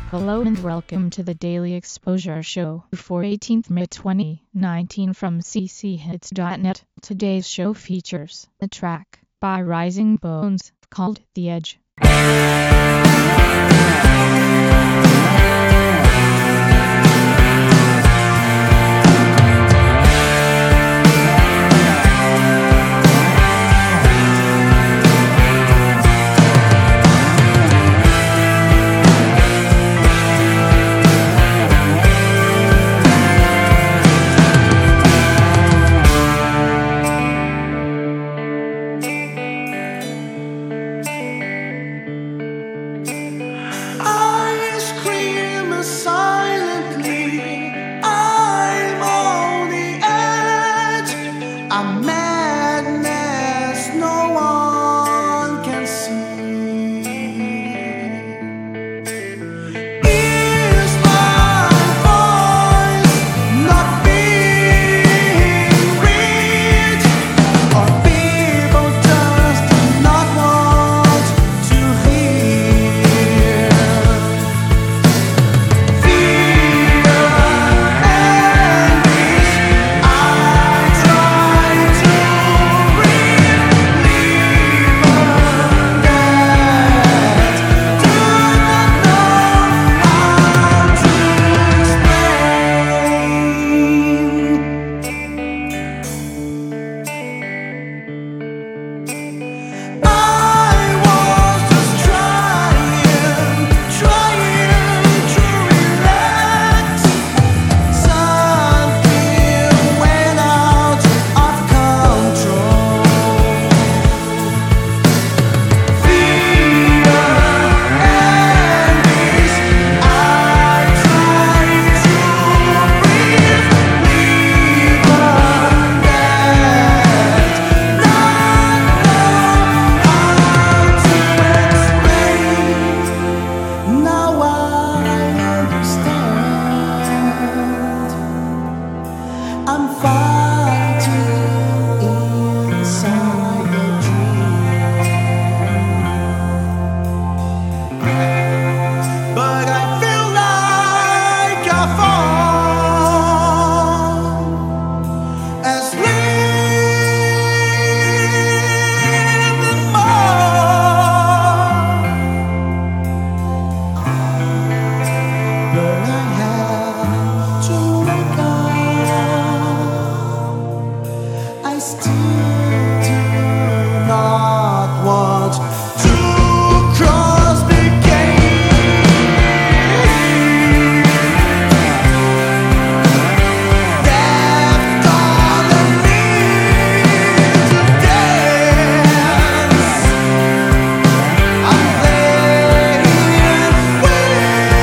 Hello and welcome to the Daily Exposure Show for 18th May 2019 from cchits.net. Today's show features a track by Rising Bones called The Edge. A madness no one can see. Is my voice not being reached, or people just do not want to hear? Fear and peace, I try to I'm fighting inside a dream, but I feel like I fall asleep more, but I have to wake up. I still do not want to cross the gate. Death calling me to dance. I'm playing with the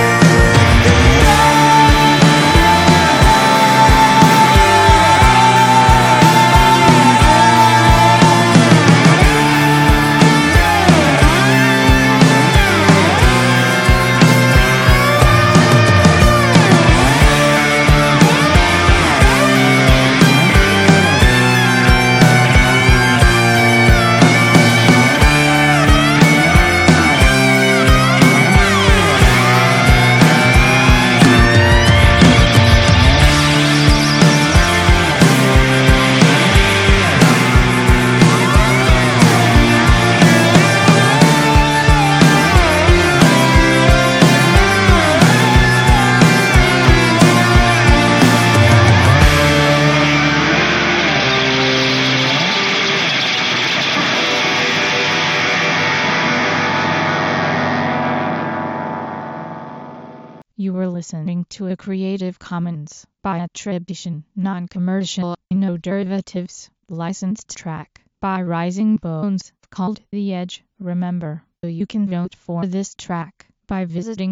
You were listening to a Creative Commons by attribution, non-commercial, no derivatives, licensed track by Rising Bones called The Edge. Remember, you can vote for this track by visiting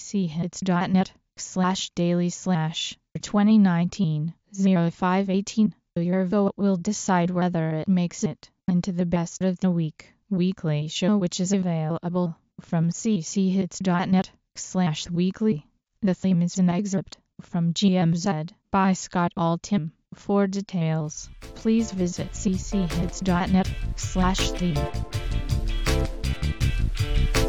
cchits.net/daily/2019-0518. Your vote will decide whether it makes it into the Best of the Week weekly show, which is available from cchits.net/weekly. The theme is an excerpt from GMZ by Scott Altham. For details, please visit cchits.net/theme.